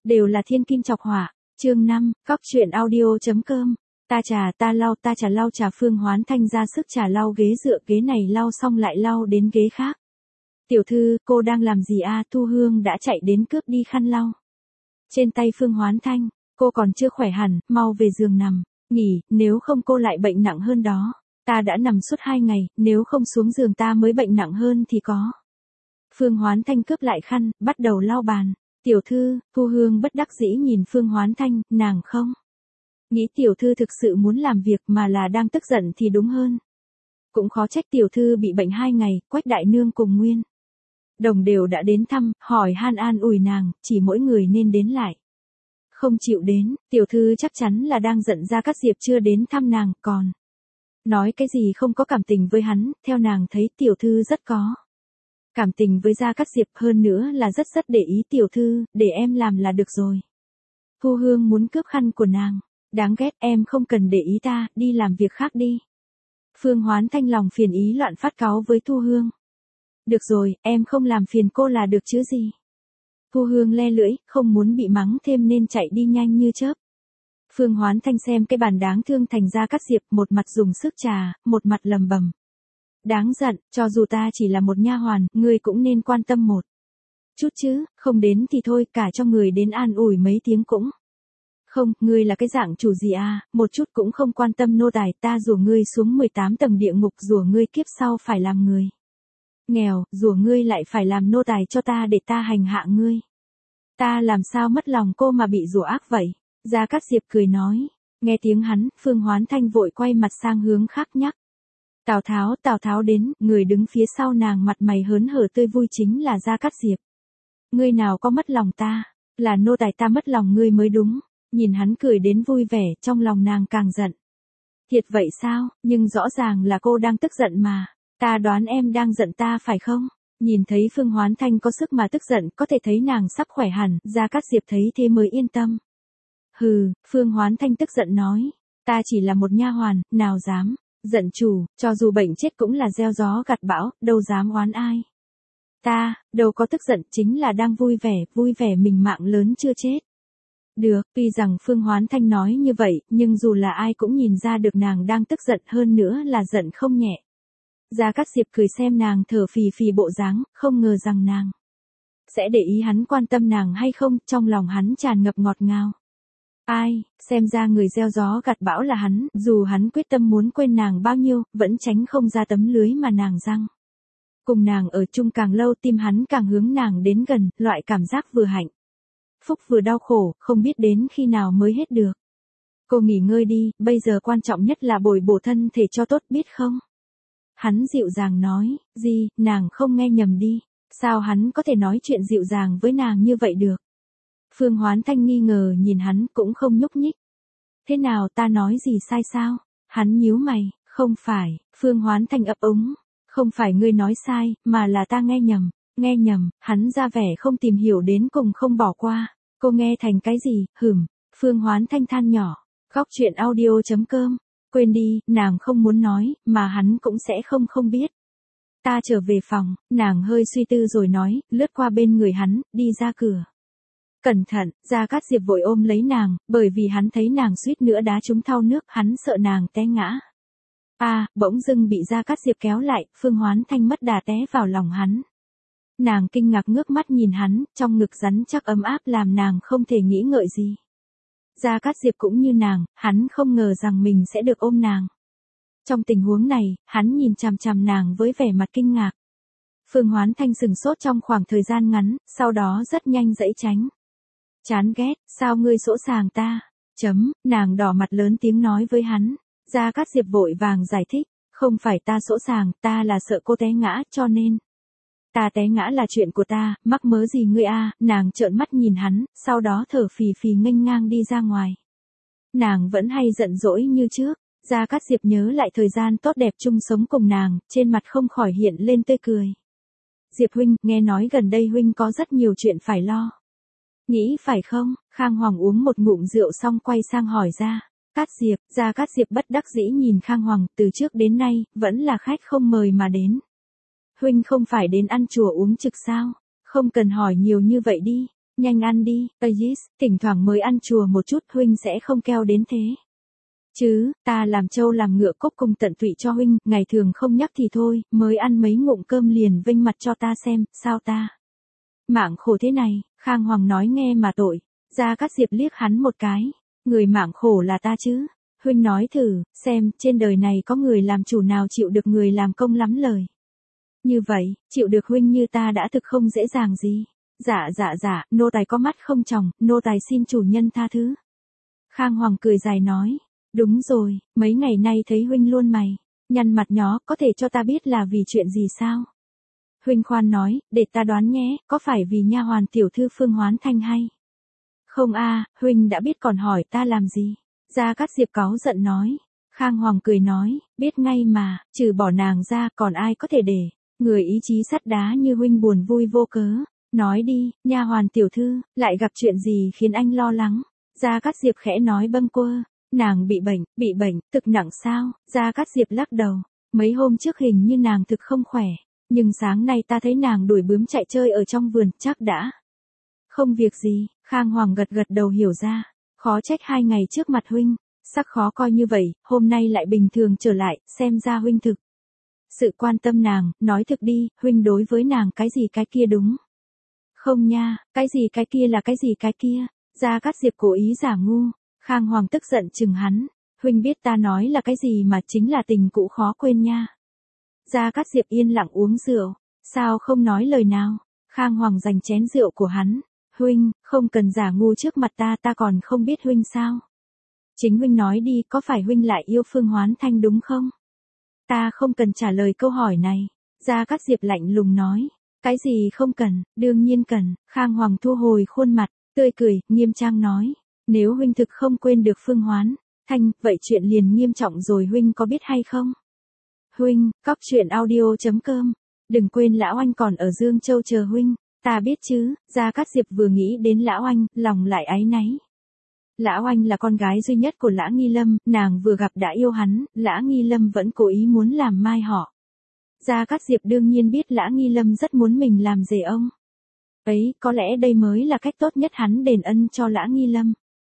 Đều là thiên kim chọc hỏa. Chương 5, Cóc truyện audio.com. Ta trà lau trà. Phương Hoán Thanh ra sức trà lau ghế dựa, ghế này lau xong lại lau đến ghế khác. Tiểu thư, cô đang làm gì à? Thu Hương đã chạy đến cướp đi khăn lau trên tay Phương Hoán Thanh. Cô còn chưa khỏe hẳn, mau về giường nằm nghỉ, nếu không cô lại bệnh nặng hơn đó. Ta đã nằm suốt 2 ngày, nếu không xuống giường ta mới bệnh nặng hơn thì có. Phương Hoán Thanh cướp lại khăn, bắt đầu lau bàn. Tiểu thư, Thu Hương bất đắc dĩ nhìn Phương Hoán Thanh, nàng không nghĩ tiểu thư thực sự muốn làm việc mà là đang tức giận thì đúng hơn. Cũng khó trách tiểu thư bị bệnh 2 ngày, Quách đại nương cùng Nguyên Đồng đều đã đến thăm, hỏi han an ủi nàng, chỉ mỗi người nên đến lại không chịu đến. Tiểu thư chắc chắn là đang giận Gia Cát Diệp chưa đến thăm nàng, còn nói cái gì không có cảm tình với hắn. Theo nàng thấy tiểu thư rất có cảm tình với Gia Cát Diệp, hơn nữa là rất để ý tiểu thư, để em làm là được rồi. Thu Hương muốn cướp khăn của nàng. Đáng ghét, em không cần để ý ta, đi làm việc khác đi. Phương Hoán Thanh lòng phiền ý loạn phát cáu với Thu Hương. Được rồi, em không làm phiền cô là được chứ gì. Thu Hương le lưỡi, không muốn bị mắng thêm nên chạy đi nhanh như chớp. Phương Hoán Thanh xem cái bàn đáng thương thành Gia Cát Diệp, một mặt dùng sức trà, một mặt lầm bầm. Đáng giận, cho dù ta chỉ là một nha hoàn, ngươi cũng nên quan tâm một chút chứ, không đến thì thôi, cả cho người đến an ủi mấy tiếng cũng không. Ngươi là cái dạng chủ gì à, một chút cũng không quan tâm nô tài. Ta rủa ngươi xuống 18 tầng địa ngục, rủa ngươi kiếp sau phải làm người nghèo, rủa ngươi lại phải làm nô tài cho ta để ta hành hạ ngươi. Ta làm sao mất lòng cô mà bị rủa ác vậy? Gia Cát Diệp cười nói. Nghe tiếng hắn, Phương Hoán Thanh vội quay mặt sang hướng khác nhắc. Tào Tháo đến, người đứng phía sau nàng mặt mày hớn hở tươi vui chính là Gia Cát Diệp. Ngươi nào có mất lòng ta, là nô tài ta mất lòng ngươi mới đúng. Nhìn hắn cười đến vui vẻ, trong lòng nàng càng giận. Thiệt vậy sao, nhưng rõ ràng là cô đang tức giận mà. Ta đoán em đang giận ta phải không? Nhìn thấy Phương Hoán Thanh có sức mà tức giận, có thể thấy nàng sắp khỏe hẳn, Gia Cát Diệp thấy thế mới yên tâm. Hừ, Phương Hoán Thanh tức giận nói. Ta chỉ là một nha hoàn, nào dám giận chủ, cho dù bệnh chết cũng là gieo gió gặt bão, đâu dám oán ai. Ta, đâu có tức giận, chính là đang vui vẻ mình mạng lớn chưa chết. Được, tuy rằng Phương Hoán Thanh nói như vậy, nhưng dù là ai cũng nhìn ra được nàng đang tức giận, hơn nữa là giận không nhẹ. Gia Cát Diệp cười xem nàng thở phì phì bộ dáng, không ngờ rằng nàng sẽ để ý hắn quan tâm nàng hay không, trong lòng hắn tràn ngập ngọt ngào. Ai, xem ra người gieo gió gặt bão là hắn, dù hắn quyết tâm muốn quên nàng bao nhiêu, vẫn tránh không ra tấm lưới mà nàng giăng. Cùng nàng ở chung càng lâu, tim hắn càng hướng nàng đến gần, loại cảm giác vừa hạnh phúc vừa đau khổ, không biết đến khi nào mới hết được. Cô nghỉ ngơi đi, bây giờ quan trọng nhất là bồi bổ thân thể cho tốt, biết không? Hắn dịu dàng nói. Gì, nàng không nghe nhầm đi, sao hắn có thể nói chuyện dịu dàng với nàng như vậy được? Phương Hoán Thanh nghi ngờ nhìn hắn, cũng không nhúc nhích. Thế nào, ta nói gì sai sao? Hắn nhíu mày. Không phải. Phương Hoán Thanh ấp úng. Không phải ngươi nói sai, mà là ta nghe nhầm. Nghe nhầm, hắn ra vẻ không tìm hiểu đến cùng không bỏ qua. Cô nghe thành cái gì? Phương Hoán Thanh than nhỏ. Cóc truyện audio.com. Quên đi, nàng không muốn nói, mà hắn cũng sẽ không biết. Ta trở về phòng, nàng hơi suy tư rồi nói, lướt qua bên người hắn, đi ra cửa. Cẩn thận, Gia Cát Diệp vội ôm lấy nàng, bởi vì hắn thấy nàng suýt nữa đá trúng thau nước, hắn sợ nàng té ngã. Bỗng dưng bị Gia Cát Diệp kéo lại, Phương Hoán Thanh mất đà té vào lòng hắn. Nàng kinh ngạc ngước mắt nhìn hắn, trong ngực rắn chắc ấm áp làm nàng không thể nghĩ ngợi gì. Gia Cát Diệp cũng như nàng, hắn không ngờ rằng mình sẽ được ôm nàng. Trong tình huống này, hắn nhìn chằm chằm nàng với vẻ mặt kinh ngạc. Phương Hoán Thanh sừng sốt trong khoảng thời gian ngắn, sau đó rất nhanh dãy tránh. Chán ghét, sao ngươi dỗ sàng ta? Nàng đỏ mặt lớn tiếng nói với hắn. Gia Cát Diệp vội vàng giải thích. Không phải ta dỗ sàng, ta là sợ cô té ngã, cho nên. Ta té ngã là chuyện của ta, mắc mớ gì ngươi à? Nàng trợn mắt nhìn hắn, sau đó thở phì phì nghênh ngang đi ra ngoài. Nàng vẫn hay giận dỗi như trước. Gia Cát Diệp nhớ lại thời gian tốt đẹp chung sống cùng nàng, trên mặt không khỏi hiện lên tươi cười. Diệp huynh, nghe nói gần đây huynh có rất nhiều chuyện phải lo. Nghĩ phải không? Khang Hoàng uống một ngụm rượu xong quay sang hỏi Gia Cát Diệp. Gia Cát Diệp bất đắc dĩ nhìn Khang Hoàng, từ trước đến nay, vẫn là khách không mời mà đến. Huynh không phải đến ăn chùa uống trực sao? Không cần hỏi nhiều như vậy đi. Nhanh ăn đi, Ayis, thỉnh thoảng mới ăn chùa một chút huynh sẽ không keo đến thế. Chứ, ta làm trâu làm ngựa cốc cùng tận tụy cho huynh, ngày thường không nhắc thì thôi, mới ăn mấy ngụm cơm liền vênh mặt cho ta xem, sao ta. Mạng khổ thế này, Khang Hoàng nói nghe mà tội. Gia Cát Diệp liếc hắn một cái, người mạng khổ là ta chứ. Huynh nói thử, xem, trên đời này có người làm chủ nào chịu được người làm công lắm lời. Như vậy, chịu được huynh như ta đã thực không dễ dàng gì. Dạ, nô tài có mắt không tròng, nô tài xin chủ nhân tha thứ. Khang Hoàng cười dài nói, đúng rồi, mấy ngày nay thấy huynh luôn mày, nhăn mặt nhó, có thể cho ta biết là vì chuyện gì sao? Huynh khoan nói, để ta đoán nhé, có phải vì nha hoàn tiểu thư Phương Hoán Thanh hay? Không huynh đã biết còn hỏi ta làm gì? Gia Cát Diệp cáu giận nói. Khang Hoàng cười nói, biết ngay mà, trừ bỏ nàng ra còn ai có thể để người ý chí sắt đá như huynh buồn vui vô cớ. Nói đi, nha hoàn tiểu thư, lại gặp chuyện gì khiến anh lo lắng? Gia Cát Diệp khẽ nói bâng quơ, nàng bị bệnh, thực nặng sao? Gia Cát Diệp lắc đầu, mấy hôm trước hình như nàng thực không khỏe, nhưng sáng nay ta thấy nàng đuổi bướm chạy chơi ở trong vườn, chắc đã không việc gì. Khang Hoàng gật gật đầu hiểu ra, khó trách 2 ngày trước mặt huynh, sắc khó coi như vậy, hôm nay lại bình thường trở lại, xem ra huynh thực sự quan tâm nàng, nói thực đi, huynh đối với nàng cái gì cái kia đúng không nha, cái gì cái kia là cái gì cái kia? Gia Cát Diệp cố ý giả ngu. Khang Hoàng tức giận chừng hắn, huynh biết ta nói là cái gì mà chính là tình cũ khó quên nha. Gia Cát Diệp yên lặng uống rượu, sao không nói lời nào? Khang Hoàng giành chén rượu của hắn, huynh, không cần giả ngu trước mặt ta còn không biết huynh sao? Chính huynh nói đi, có phải huynh lại yêu Phương Hoán Thanh đúng không? Ta không cần trả lời câu hỏi này. Gia Cát Diệp lạnh lùng nói, cái gì không cần, đương nhiên cần. Khang Hoàng thu hồi khuôn mặt, tươi cười, nghiêm trang nói, nếu huynh thực không quên được Phương Hoán Thanh, vậy chuyện liền nghiêm trọng rồi, huynh có biết hay không? Huynh, cóc truyện audio.com, đừng quên lão anh còn ở Dương Châu chờ huynh. Ta biết chứ. Gia Cát Diệp vừa nghĩ đến lão anh, lòng lại áy náy. Lão anh là con gái duy nhất của Lã Nghi Lâm, nàng vừa gặp đã yêu hắn, Lã Nghi Lâm vẫn cố ý muốn làm mai họ. Gia Cát Diệp đương nhiên biết Lã Nghi Lâm rất muốn mình làm rể ông. Ấy, có lẽ đây mới là cách tốt nhất hắn đền ân cho Lã Nghi Lâm.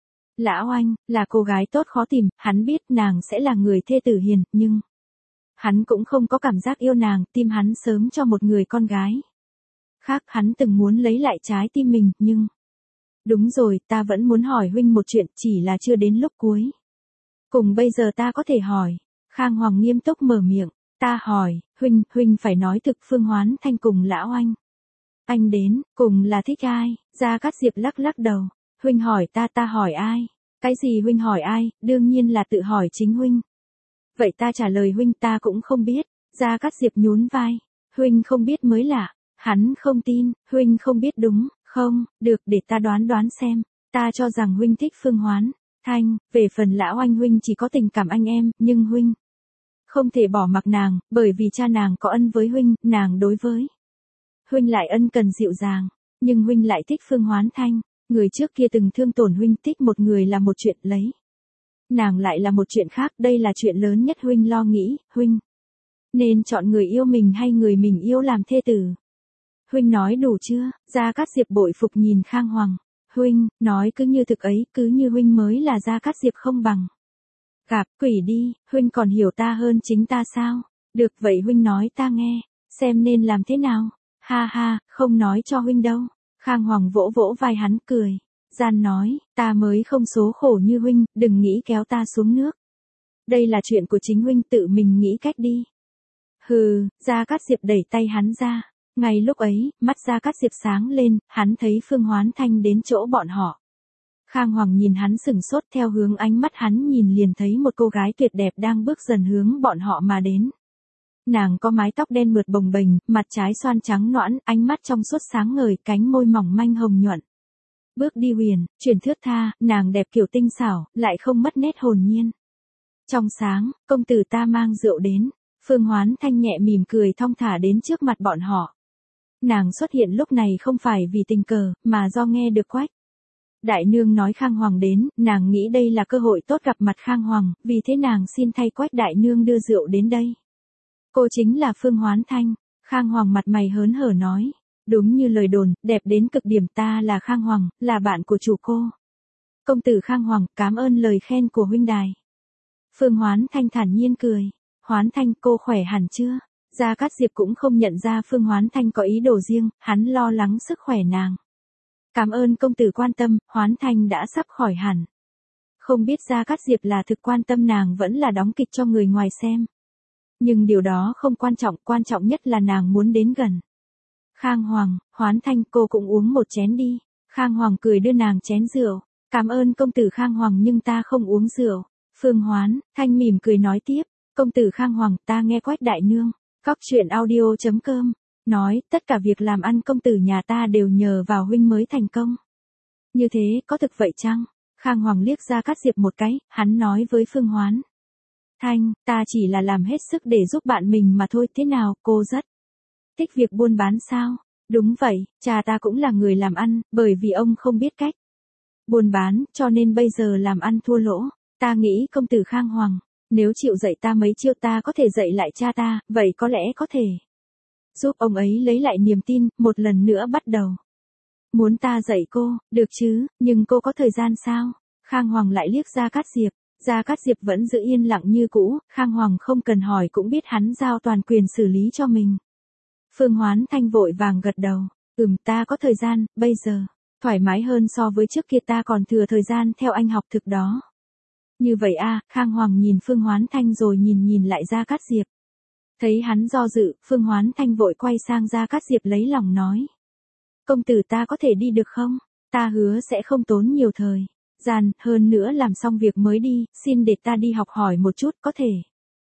Lão anh, là cô gái tốt khó tìm, hắn biết nàng sẽ là người thê tử hiền, nhưng hắn cũng không có cảm giác yêu nàng, tim hắn sớm cho một người con gái khác, hắn từng muốn lấy lại trái tim mình, nhưng... Đúng rồi, ta vẫn muốn hỏi huynh một chuyện, chỉ là chưa đến lúc cuối. Cùng bây giờ ta có thể hỏi. Khang Hoàng nghiêm túc mở miệng, ta hỏi, huynh phải nói thực Phương Hoán Thanh cùng lão anh. Anh đến, cùng là thích ai? Gia Cát Diệp lắc lắc đầu, huynh hỏi ta hỏi ai? Cái gì huynh hỏi ai, đương nhiên là tự hỏi chính huynh. Vậy ta trả lời huynh ta cũng không biết. Gia Cát Diệp nhún vai, huynh không biết mới lạ. Hắn không tin, huynh không biết đúng không? Được, để ta đoán xem. Ta cho rằng huynh thích Phương Hoán Thanh, về phần lão anh huynh chỉ có tình cảm anh em, nhưng huynh không thể bỏ mặc nàng, bởi vì cha nàng có ân với huynh, nàng đối với huynh lại ân cần dịu dàng, nhưng huynh lại thích Phương Hoán Thanh, người trước kia từng thương tổn huynh, thích một người là một chuyện, lấy nàng lại là một chuyện khác, đây là chuyện lớn nhất huynh lo nghĩ, huynh nên chọn người yêu mình hay người mình yêu làm thê tử. Huynh nói đủ chưa? Gia Cát Diệp bội phục nhìn Khang Hoàng. Huynh, nói cứ như thực ấy, cứ như huynh mới là Gia Cát Diệp không bằng. Cạp, quỷ đi, huynh còn hiểu ta hơn chính ta sao? Được vậy huynh nói ta nghe, xem nên làm thế nào? Ha, không nói cho huynh đâu. Khang Hoàng vỗ vỗ vai hắn cười. Gian nói, ta mới không số khổ như huynh, đừng nghĩ kéo ta xuống nước. Đây là chuyện của chính huynh, tự mình nghĩ cách đi. Hừ, Gia Cát Diệp đẩy tay hắn ra. Ngay lúc ấy, mắt Gia Cát Diệp sáng lên, hắn thấy Phương Hoán Thanh đến chỗ bọn họ. Khang Hoàng nhìn hắn sửng sốt, theo hướng ánh mắt hắn nhìn liền thấy một cô gái tuyệt đẹp đang bước dần hướng bọn họ mà đến. Nàng có mái tóc đen mượt bồng bềnh, mặt trái xoan trắng nõn, ánh mắt trong suốt sáng ngời, cánh môi mỏng manh hồng nhuận. Bước đi huyền, chuyển thướt tha, nàng đẹp kiểu tinh xảo, lại không mất nét hồn nhiên. Trong sáng, công tử ta mang rượu đến. Phương Hoán Thanh nhẹ mỉm cười thong thả đến trước mặt bọn họ. Nàng xuất hiện lúc này không phải vì tình cờ, mà do nghe được Quách đại nương nói Khang Hoàng đến, nàng nghĩ đây là cơ hội tốt gặp mặt Khang Hoàng, vì thế nàng xin thay Quách đại nương đưa rượu đến đây. Cô chính là Phương Hoán Thanh. Khang Hoàng mặt mày hớn hở nói, Đúng như lời đồn, đẹp đến cực điểm, ta là Khang Hoàng, là bạn của chủ cô. Công tử Khang Hoàng, cảm ơn lời khen của huynh đài. Phương Hoán Thanh thản nhiên cười. Hoán Thanh, cô khỏe hẳn chưa? Gia Cát Diệp cũng không nhận ra Phương Hoán Thanh có ý đồ riêng, hắn lo lắng sức khỏe nàng. Cảm ơn công tử quan tâm, Hoán Thanh đã sắp khỏi hẳn. Không biết Gia Cát Diệp là thực quan tâm nàng vẫn là đóng kịch cho người ngoài xem. Nhưng điều đó không quan trọng nhất là nàng muốn đến gần. Khang Hoàng, Hoán Thanh, cô cũng uống một chén đi. Khang Hoàng cười đưa nàng chén rượu. Cảm ơn công tử Khang Hoàng nhưng ta không uống rượu. Phương Hoán Thanh mỉm cười nói tiếp. Công tử Khang Hoàng, ta nghe Quách đại nương. Cóc truyện audio.com nói, tất cả việc làm ăn công tử nhà ta đều nhờ vào huynh mới thành công. Như thế, có thực vậy chăng? Khang Hoàng liếc Gia Cát Diệp một cái, hắn nói với Phương Hoán Thanh, ta chỉ là làm hết sức để giúp bạn mình mà thôi, thế nào, cô rất thích việc buôn bán sao? Đúng vậy, cha ta cũng là người làm ăn, bởi vì ông không biết cách buôn bán, cho nên bây giờ làm ăn thua lỗ. Ta nghĩ công tử Khang Hoàng, nếu chịu dạy ta mấy chiêu ta có thể dạy lại cha ta, vậy có lẽ có thể giúp ông ấy lấy lại niềm tin, một lần nữa bắt đầu. Muốn ta dạy cô, được chứ, nhưng cô có thời gian sao? Khang Hoàng lại liếc Gia Cát Diệp. Gia Cát Diệp vẫn giữ yên lặng như cũ, Khang Hoàng không cần hỏi cũng biết hắn giao toàn quyền xử lý cho mình. Phương Hoán Thanh vội vàng gật đầu. Ta có thời gian, bây giờ thoải mái hơn so với trước kia, ta còn thừa thời gian theo anh học thực đó. Như vậy à, Khang Hoàng nhìn Phương Hoán Thanh rồi nhìn lại Gia Cát Diệp. Thấy hắn do dự, Phương Hoán Thanh vội quay sang Gia Cát Diệp lấy lòng nói. Công tử ta có thể đi được không? Ta hứa sẽ không tốn nhiều thời gian, hơn nữa làm xong việc mới đi, xin để ta đi học hỏi một chút, có thể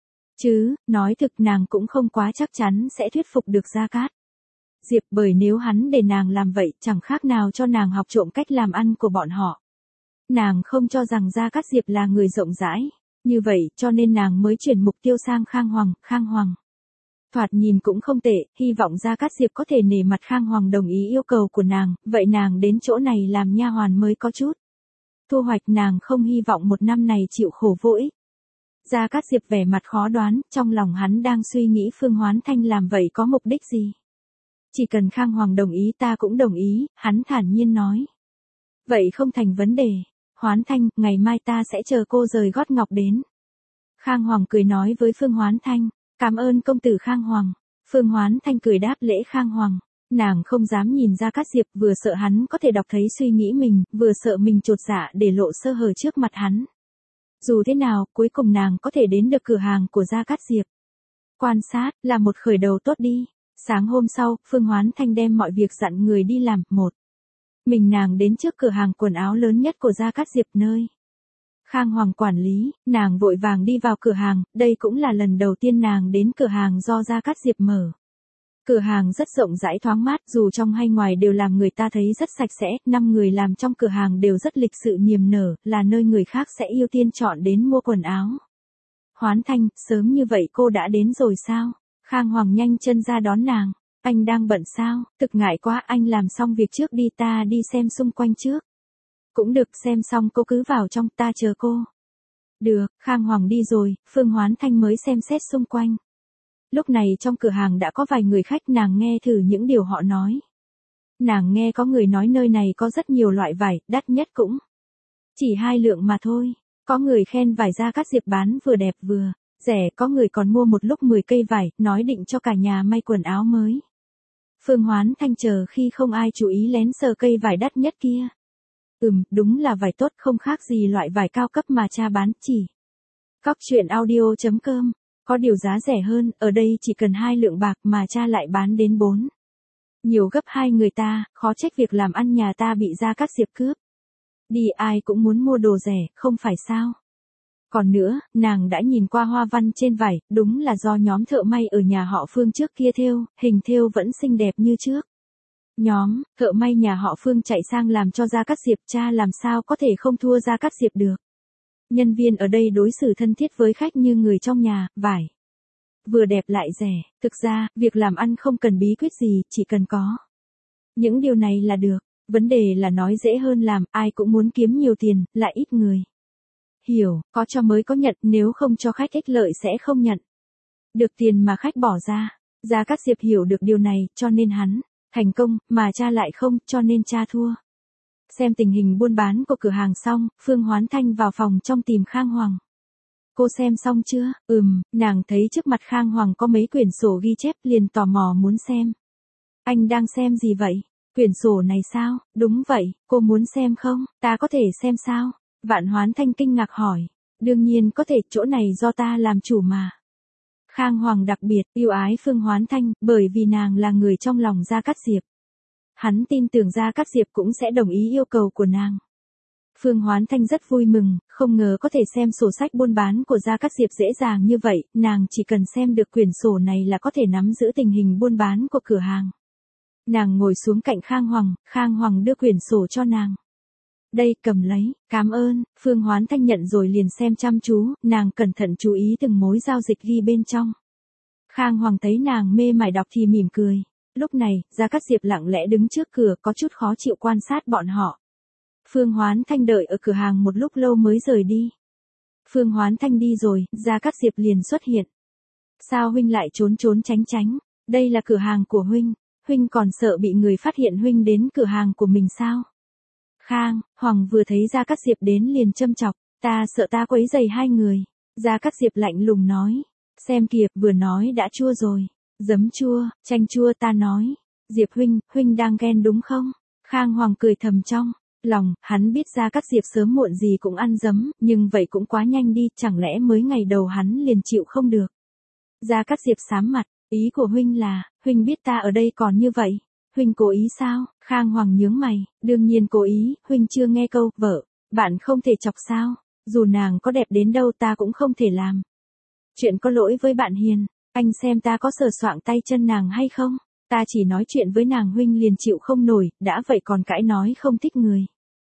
chứ? Nói thực nàng cũng không quá chắc chắn sẽ thuyết phục được Gia Cát Diệp, bởi nếu hắn để nàng làm vậy chẳng khác nào cho nàng học trộm cách làm ăn của bọn họ. Nàng không cho rằng Gia Cát Diệp là người rộng rãi như vậy, cho nên nàng mới chuyển mục tiêu sang Khang Hoàng. Thoạt nhìn cũng không tệ, hy vọng Gia Cát Diệp có thể nể mặt Khang Hoàng đồng ý yêu cầu của nàng, vậy nàng đến chỗ này làm nha hoàn mới có chút thu hoạch, nàng không hy vọng một năm này chịu khổ vô ích. Gia Cát Diệp vẻ mặt khó đoán, trong lòng hắn đang suy nghĩ Phương Hoán Thanh làm vậy có mục đích gì. Chỉ cần Khang Hoàng đồng ý ta cũng đồng ý, hắn thản nhiên nói. Vậy không thành vấn đề. Hoán Thanh, ngày mai ta sẽ chờ cô rời gót ngọc đến. Khang Hoàng cười nói với Phương Hoán Thanh. Cảm ơn công tử Khang Hoàng. Phương Hoán Thanh cười đáp lễ Khang Hoàng. Nàng không dám nhìn Gia Cát Diệp, vừa sợ hắn có thể đọc thấy suy nghĩ mình, vừa sợ mình chột dạ để lộ sơ hở trước mặt hắn. Dù thế nào, cuối cùng nàng có thể đến được cửa hàng của Gia Cát Diệp. Quan sát, là một khởi đầu tốt đi. Sáng hôm sau, Phương Hoán Thanh đem mọi việc dặn người đi làm. Mình nàng đến trước cửa hàng quần áo lớn nhất của Gia Cát Diệp nơi Khang Hoàng quản lý, nàng vội vàng đi vào cửa hàng, đây cũng là lần đầu tiên nàng đến cửa hàng do Gia Cát Diệp mở. Cửa hàng rất rộng rãi thoáng mát, dù trong hay ngoài đều làm người ta thấy rất sạch sẽ, 5 người làm trong cửa hàng đều rất lịch sự niềm nở, là nơi người khác sẽ ưu tiên chọn đến mua quần áo. Hoán Thanh, sớm như vậy cô đã đến rồi sao? Khang Hoàng nhanh chân ra đón nàng. Anh đang bận sao? Thực ngại quá, anh làm xong việc trước đi, ta đi xem xung quanh trước. Cũng được, xem xong cô cứ vào trong, ta chờ cô. Được, Khang Hoàng đi rồi, Phương Hoán Thanh mới xem xét xung quanh. Lúc này trong cửa hàng đã có vài người khách, nàng nghe thử những điều họ nói. Nàng nghe có người nói nơi này có rất nhiều loại vải, đắt nhất cũng chỉ 2 lượng mà thôi. Có người khen vải Gia Cát Diệp bán vừa đẹp vừa rẻ, có người còn mua một lúc 10 cây vải, nói định cho cả nhà may quần áo mới. Phương Hoán Thanh chờ khi không ai chú ý lén sờ cây vải đắt nhất kia. Đúng là vải tốt, không khác gì loại vải cao cấp mà cha bán, chỉ Cóc truyện audio.com. Có điều giá rẻ hơn, ở đây chỉ cần 2 lượng bạc mà cha lại bán đến 4 nhiều gấp 2 người ta, khó trách việc làm ăn nhà ta bị Gia Cát Diệp cướp đi, ai cũng muốn mua đồ rẻ, không phải sao? Còn nữa, nàng đã nhìn qua hoa văn trên vải, đúng là do nhóm thợ may ở nhà họ Phương trước kia thêu, hình thêu vẫn xinh đẹp như trước. Nhóm thợ may nhà họ Phương chạy sang làm cho Gia Cát Diệp, cha làm sao có thể không thua Gia Cát Diệp được. Nhân viên ở đây đối xử thân thiết với khách như người trong nhà, vải vừa đẹp lại rẻ, thực ra, việc làm ăn không cần bí quyết gì, chỉ cần có những điều này là được. Vấn đề là nói dễ hơn làm, ai cũng muốn kiếm nhiều tiền, lại ít người hiểu, có cho mới có nhận, nếu không cho khách ích lợi sẽ không nhận được tiền mà khách bỏ ra. Gia Cát Diệp hiểu được điều này, cho nên hắn Thành công, mà cha lại không, cho nên cha thua. Xem tình hình buôn bán của cửa hàng xong, Phương Hoán Thanh vào phòng trong tìm Khang Hoàng. Cô xem xong chưa? Nàng thấy trước mặt Khang Hoàng có mấy quyển sổ ghi chép liền tò mò muốn xem. Anh đang xem gì vậy? Quyển sổ này sao? Đúng vậy, cô muốn xem không? Ta có thể xem sao? Vạn Hoán Thanh kinh ngạc hỏi. Đương nhiên có thể, chỗ này do ta làm chủ mà. Khang Hoàng đặc biệt yêu ái Phương Hoán Thanh, bởi vì nàng là người trong lòng Gia Cát Diệp. Hắn tin tưởng Gia Cát Diệp cũng sẽ đồng ý yêu cầu của nàng. Phương Hoán Thanh rất vui mừng, không ngờ có thể xem sổ sách buôn bán của Gia Cát Diệp dễ dàng như vậy, nàng chỉ cần xem được quyển sổ này là có thể nắm giữ tình hình buôn bán của cửa hàng. Nàng ngồi xuống cạnh Khang Hoàng đưa quyển sổ cho nàng. Đây, cầm lấy, cảm ơn. Phương Hoán Thanh nhận rồi liền xem chăm chú, nàng cẩn thận chú ý từng mối giao dịch ghi bên trong. Khang Hoàng thấy nàng mê mải đọc thì mỉm cười. Lúc này, Gia Cát Diệp lặng lẽ đứng trước cửa có chút khó chịu quan sát bọn họ. Phương Hoán Thanh đợi ở cửa hàng một lúc lâu mới rời đi. Phương Hoán Thanh đi rồi, Gia Cát Diệp liền xuất hiện. Sao huynh lại trốn tránh? Đây là cửa hàng của huynh. Huynh còn sợ bị người phát hiện huynh đến cửa hàng của mình sao? Khang Hoàng vừa thấy Gia Cát Diệp đến liền châm chọc, ta sợ ta quấy rầy hai người. Gia Cát Diệp lạnh lùng nói, xem kìa, vừa nói đã chua rồi. Giấm chua, chanh chua ta nói. Diệp huynh đang ghen đúng không? Khang Hoàng cười thầm trong lòng, hắn biết Gia Cát Diệp sớm muộn gì cũng ăn giấm, nhưng vậy cũng quá nhanh đi, chẳng lẽ mới ngày đầu hắn liền chịu không được. Gia Cát Diệp sám mặt, ý của huynh là, huynh biết ta ở đây còn như vậy. Huynh cố ý sao? Khang Hoàng nhướng mày, đương nhiên cố ý, huynh chưa nghe câu, vợ, bạn không thể chọc sao, dù nàng có đẹp đến đâu ta cũng không thể làm. Chuyện có lỗi với bạn Hiền, anh xem ta có sờ soạng tay chân nàng hay không? Ta chỉ nói chuyện với nàng huynh liền chịu không nổi, đã vậy còn cãi nói không thích người.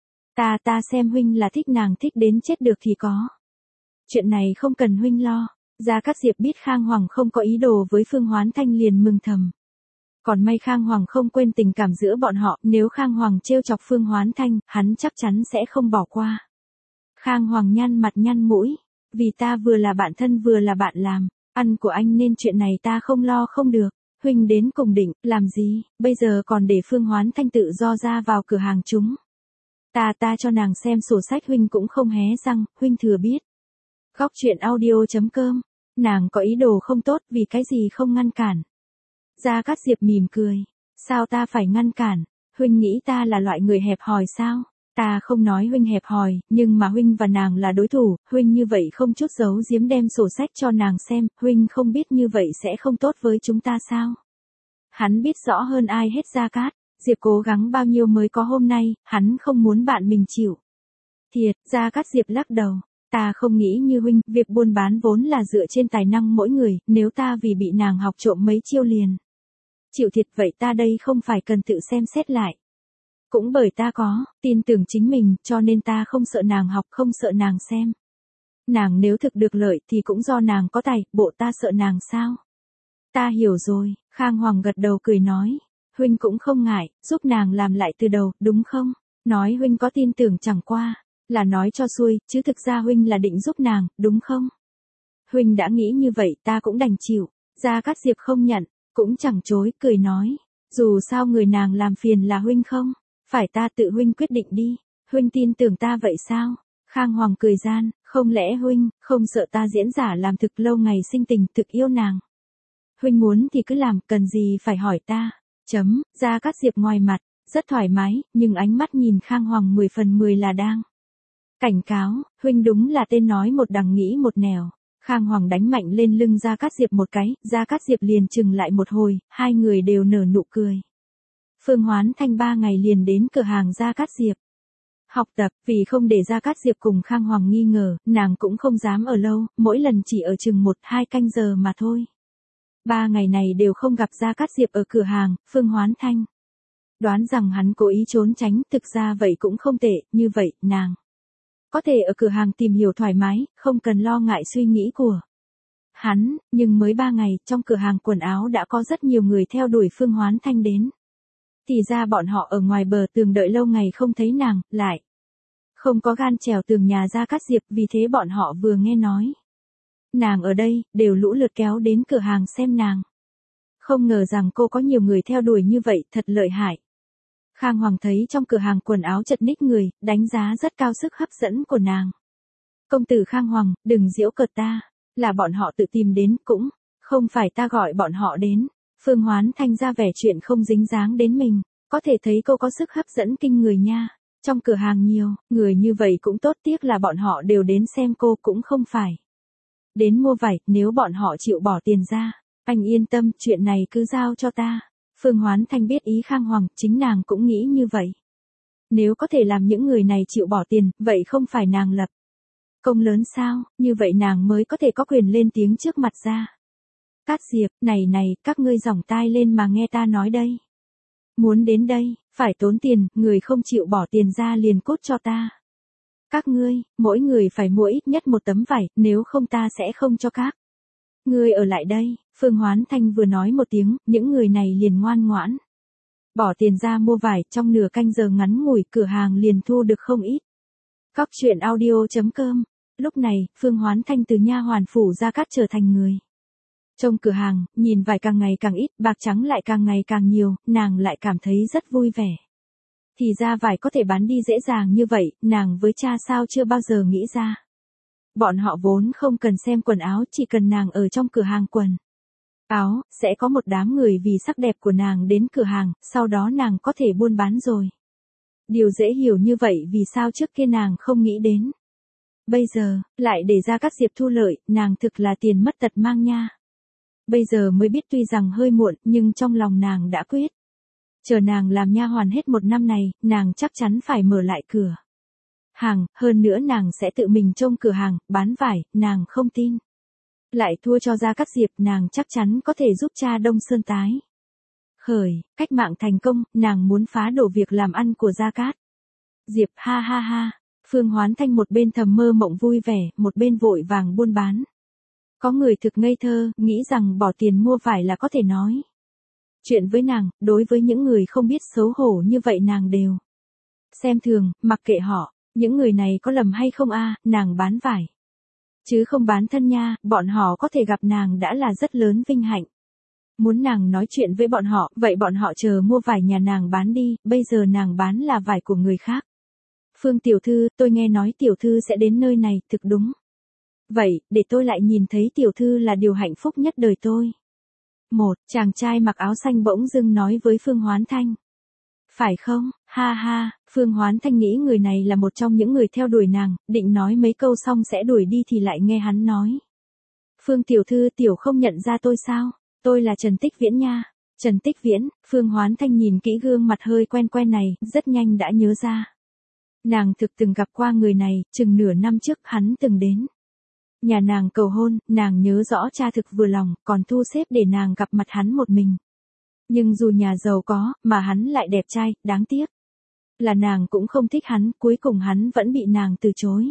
Ta xem huynh là thích nàng thích đến chết được thì có. Chuyện này không cần huynh lo. Gia Cát Diệp biết Khang Hoàng không có ý đồ với Phương Hoán Thanh liền mừng thầm. Còn may Khang Hoàng không quên tình cảm giữa bọn họ, nếu Khang Hoàng trêu chọc Phương Hoán Thanh, hắn chắc chắn sẽ không bỏ qua. Khang Hoàng nhăn mặt nhăn mũi, vì ta vừa là bạn thân vừa là bạn làm, ăn của anh nên chuyện này ta không lo không được. Huynh đến cùng định, làm gì, bây giờ còn để Phương Hoán Thanh tự do ra vào cửa hàng chúng. Ta cho nàng xem sổ sách huynh cũng không hé răng, huynh thừa biết. Góc truyện audio.com, nàng có ý đồ không tốt vì cái gì không ngăn cản. Gia Cát Diệp mỉm cười, sao ta phải ngăn cản, huynh nghĩ ta là loại người hẹp hòi sao? Ta không nói huynh hẹp hòi, nhưng mà huynh và nàng là đối thủ, huynh như vậy không chút giấu giếm đem sổ sách cho nàng xem, huynh không biết như vậy sẽ không tốt với chúng ta sao? Hắn biết rõ hơn ai hết Gia Cát Diệp cố gắng bao nhiêu mới có hôm nay, hắn không muốn bạn mình chịu. Thiệt, Gia Cát Diệp lắc đầu, ta không nghĩ như huynh, việc buôn bán vốn là dựa trên tài năng mỗi người, nếu ta vì bị nàng học trộm mấy chiêu liền chịu thiệt vậy ta đây không phải cần tự xem xét lại. Cũng bởi ta có tin tưởng chính mình, cho nên ta không sợ nàng học, không sợ nàng xem. Nàng nếu thực được lợi thì cũng do nàng có tài, bộ ta sợ nàng sao? Ta hiểu rồi, Khang Hoàng gật đầu cười nói, huynh cũng không ngại, giúp nàng làm lại từ đầu, đúng không? Nói huynh có tin tưởng chẳng qua là nói cho xuôi, chứ thực ra huynh là định giúp nàng, đúng không? Huynh đã nghĩ như vậy ta cũng đành chịu. Gia Cát Diệp không nhận, cũng chẳng chối, cười nói, dù sao người nàng làm phiền là huynh không? Phải ta tự huynh quyết định đi, huynh tin tưởng ta vậy sao? Khang Hoàng cười gian, không lẽ huynh không sợ ta diễn giả làm thực lâu ngày sinh tình thực yêu nàng? Huynh muốn thì cứ làm, cần gì phải hỏi ta. Gia Cát Diệp ngoài mặt rất thoải mái, nhưng ánh mắt nhìn Khang Hoàng 10 phần 10 là đang cảnh cáo, huynh đúng là tên nói một đằng nghĩ một nẻo. Khang Hoàng đánh mạnh lên lưng Gia Cát Diệp một cái, Gia Cát Diệp liền chừng lại một hồi, hai người đều nở nụ cười. Phương Hoán Thanh 3 ngày liền đến cửa hàng Gia Cát Diệp học tập, vì không để Gia Cát Diệp cùng Khang Hoàng nghi ngờ, nàng cũng không dám ở lâu, mỗi lần chỉ ở chừng 1-2 canh giờ mà thôi. 3 ngày này đều không gặp Gia Cát Diệp ở cửa hàng, Phương Hoán Thanh đoán rằng hắn cố ý trốn tránh, thực ra vậy cũng không tệ, như vậy, nàng có thể ở cửa hàng tìm hiểu thoải mái, không cần lo ngại suy nghĩ của hắn, nhưng mới 3 ngày, trong cửa hàng quần áo đã có rất nhiều người theo đuổi Phương Hoán Thanh đến. Thì ra bọn họ ở ngoài bờ tường đợi lâu ngày không thấy nàng, lại không có gan trèo tường nhà Gia Cát Diệp, vì thế bọn họ vừa nghe nói nàng ở đây, đều lũ lượt kéo đến cửa hàng xem nàng. Không ngờ rằng cô có nhiều người theo đuổi như vậy, thật lợi hại. Khang Hoàng thấy trong cửa hàng quần áo chật ních người, đánh giá rất cao sức hấp dẫn của nàng. Công tử Khang Hoàng, đừng giễu cợt ta, là bọn họ tự tìm đến, cũng không phải ta gọi bọn họ đến. Phương Hoán Thanh ra vẻ chuyện không dính dáng đến mình, có thể thấy cô có sức hấp dẫn kinh người nha. Trong cửa hàng nhiều, người như vậy cũng tốt, tiếc là bọn họ đều đến xem cô cũng không phải đến mua vải, nếu bọn họ chịu bỏ tiền ra, anh yên tâm, chuyện này cứ giao cho ta. Phương Hoán Thanh biết ý Khang Hoàng, chính nàng cũng nghĩ như vậy. Nếu có thể làm những người này chịu bỏ tiền, vậy không phải nàng lập công lớn sao, như vậy nàng mới có thể có quyền lên tiếng trước mặt ra. Cát Diệp, này, các ngươi giỏng tai lên mà nghe ta nói đây. Muốn đến đây, phải tốn tiền, người không chịu bỏ tiền ra liền cút cho ta. Các ngươi, mỗi người phải mua ít nhất một tấm vải, nếu không ta sẽ không cho các ngươi ở lại đây. Phương Hoán Thanh vừa nói một tiếng, những người này liền ngoan ngoãn. Bỏ tiền ra mua vải, trong nửa canh giờ ngắn ngủi cửa hàng liền thu được không ít. Cóc truyện audio.com. Lúc này, Phương Hoán Thanh từ nha hoàn phủ Gia Cát trở thành người trong cửa hàng, nhìn vải càng ngày càng ít, bạc trắng lại càng ngày càng nhiều, nàng lại cảm thấy rất vui vẻ. Thì ra vải có thể bán đi dễ dàng như vậy, nàng với cha sao chưa bao giờ nghĩ ra. Bọn họ vốn không cần xem quần áo, chỉ cần nàng ở trong cửa hàng quần áo, sẽ có một đám người vì sắc đẹp của nàng đến cửa hàng, sau đó nàng có thể buôn bán rồi. Điều dễ hiểu như vậy vì sao trước kia nàng không nghĩ đến. Bây giờ, lại để Gia Cát Diệp thu lợi, nàng thực là tiền mất tật mang nha. Bây giờ mới biết tuy rằng hơi muộn, nhưng trong lòng nàng đã quyết. Chờ nàng làm nha hoàn hết một năm này, nàng chắc chắn phải mở lại cửa hàng, hơn nữa nàng sẽ tự mình trông cửa hàng, bán vải, nàng không tin. Lại thua cho Gia Cát Diệp, nàng chắc chắn có thể giúp cha Đông Sơn tái khởi, cách mạng thành công, nàng muốn phá đổ việc làm ăn của Gia Cát Diệp, ha ha ha. Phương Hoán Thanh một bên thầm mơ mộng vui vẻ, một bên vội vàng buôn bán. Có người thực ngây thơ, nghĩ rằng bỏ tiền mua vải là có thể nói chuyện với nàng, đối với những người không biết xấu hổ như vậy nàng đều xem thường, mặc kệ họ, những người này có lầm hay không a, nàng bán vải chứ không bán thân nha, bọn họ có thể gặp nàng đã là rất lớn vinh hạnh. Muốn nàng nói chuyện với bọn họ, vậy bọn họ chờ mua vải nhà nàng bán đi, bây giờ nàng bán là vải của người khác. Phương tiểu thư, tôi nghe nói tiểu thư sẽ đến nơi này, thực đúng. Vậy, để tôi lại nhìn thấy tiểu thư là điều hạnh phúc nhất đời tôi. Một chàng trai mặc áo xanh bỗng dưng nói với Phương Hoán Thanh. Phải không, ha ha, Phương Hoán Thanh nghĩ người này là một trong những người theo đuổi nàng, định nói mấy câu xong sẽ đuổi đi thì lại nghe hắn nói. Phương tiểu thư, tiểu không nhận ra tôi sao, tôi là Trần Tích Viễn nha. Trần Tích Viễn, Phương Hoán Thanh nhìn kỹ gương mặt hơi quen quen này, rất nhanh đã nhớ ra. Nàng thực từng gặp qua người này, chừng nửa năm trước hắn từng đến nhà nàng cầu hôn, nàng nhớ rõ cha thực vừa lòng, còn thu xếp để nàng gặp mặt hắn một mình. Nhưng dù nhà giàu có, mà hắn lại đẹp trai, đáng tiếc là nàng cũng không thích hắn, cuối cùng hắn vẫn bị nàng từ chối.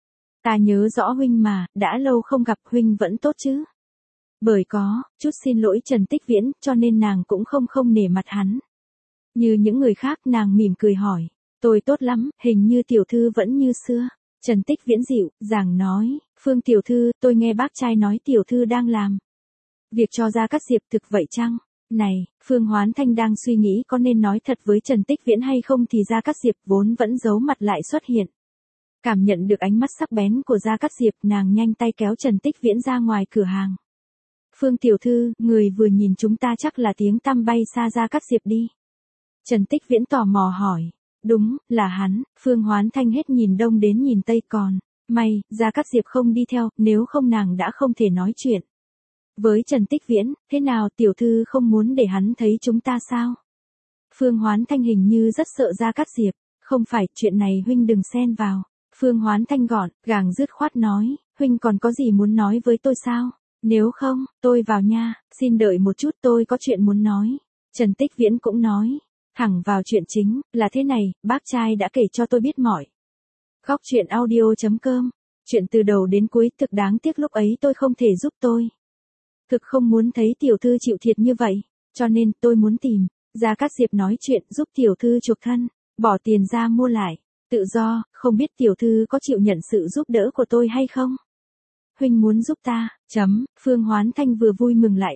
Ta nhớ rõ huynh mà, đã lâu không gặp, huynh vẫn tốt chứ? Bởi có chút xin lỗi Trần Tích Viễn, cho nên nàng cũng không nể mặt hắn. Như những người khác, nàng mỉm cười hỏi, tôi tốt lắm, hình như tiểu thư vẫn như xưa. Trần Tích Viễn dịu dàng nói, Phương tiểu thư, tôi nghe bác trai nói tiểu thư đang làm việc cho Gia Cát Diệp, thực vậy chăng? Này, Phương Hoán Thanh đang suy nghĩ có nên nói thật với Trần Tích Viễn hay không thì Gia Cát Diệp vốn vẫn giấu mặt lại xuất hiện. Cảm nhận được ánh mắt sắc bén của Gia Cát Diệp, nàng nhanh tay kéo Trần Tích Viễn ra ngoài cửa hàng. Phương tiểu thư, người vừa nhìn chúng ta chắc là tiếng tăm bay xa Gia Cát Diệp đi. Trần Tích Viễn tò mò hỏi. Đúng, là hắn. Phương Hoán Thanh hết nhìn đông đến nhìn tây, còn may, Gia Cát Diệp không đi theo, nếu không nàng đã không thể nói chuyện với Trần Tích Viễn. Thế nào, tiểu thư không muốn để hắn thấy chúng ta sao? Phương Hoán Thanh hình như rất sợ Gia Cát Diệp. Không phải, chuyện này huynh đừng xen vào. Phương Hoán Thanh gọn gàng dứt khoát nói, huynh còn có gì muốn nói với tôi sao? Nếu không, tôi vào nha, xin đợi một chút, tôi có chuyện muốn nói. Trần Tích Viễn cũng nói. Thẳng vào chuyện chính, là thế này, bác trai đã kể cho tôi biết mọi. Cóc truyện audio.com. Chuyện từ đầu đến cuối, thực đáng tiếc lúc ấy tôi không thể giúp tôi. Thực không muốn thấy tiểu thư chịu thiệt như vậy, cho nên tôi muốn tìm Gia Cát Diệp nói chuyện giúp tiểu thư chuộc thân, bỏ tiền ra mua lại, tự do, không biết tiểu thư có chịu nhận sự giúp đỡ của tôi hay không? Huynh muốn giúp ta, Phương Hoán Thanh vừa vui mừng lại bất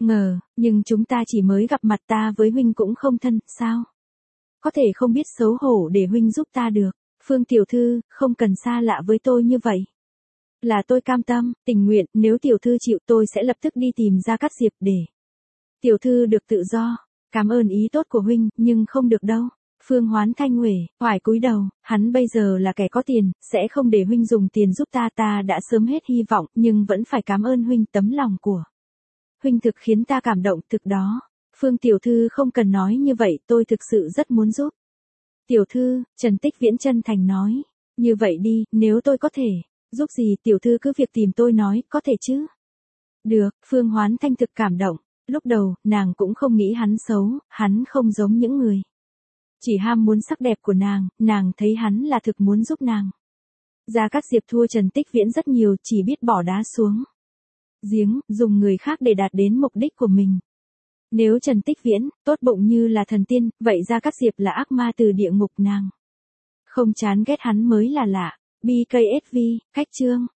ngờ, nhưng chúng ta chỉ mới gặp mặt, ta với huynh cũng không thân, sao? Có thể không biết xấu hổ để huynh giúp ta được. Phương tiểu thư, không cần xa lạ với tôi như vậy. Là tôi cam tâm, tình nguyện, nếu tiểu thư chịu tôi sẽ lập tức đi tìm Gia Cát Diệp để tiểu thư được tự do. Cảm ơn ý tốt của huynh, nhưng không được đâu. Phương Hoán Thanh uể oải cúi đầu, hắn bây giờ là kẻ có tiền, sẽ không để huynh dùng tiền giúp ta, ta đã sớm hết hy vọng, nhưng vẫn phải cảm ơn huynh, tấm lòng của huynh thực khiến ta cảm động, thực đó. Phương tiểu thư không cần nói như vậy, tôi thực sự rất muốn giúp. Tiểu thư, Trần Tích Viễn chân thành nói, như vậy đi, nếu tôi có thể giúp gì tiểu thư cứ việc tìm tôi nói, có thể chứ? Được, Phương Hoán Thanh thực cảm động. Lúc đầu, nàng cũng không nghĩ hắn xấu, hắn không giống những người chỉ ham muốn sắc đẹp của nàng thấy hắn là thực muốn giúp nàng. Gia Cát Diệp thua Trần Tích Viễn rất nhiều, chỉ biết bỏ đá xuống giếng, dùng người khác để đạt đến mục đích của mình. Nếu Trần Tích Viễn, tốt bụng như là thần tiên, vậy Gia Cát Diệp là ác ma từ địa ngục, nàng không chán ghét hắn mới là lạ. BKSV, khách chương.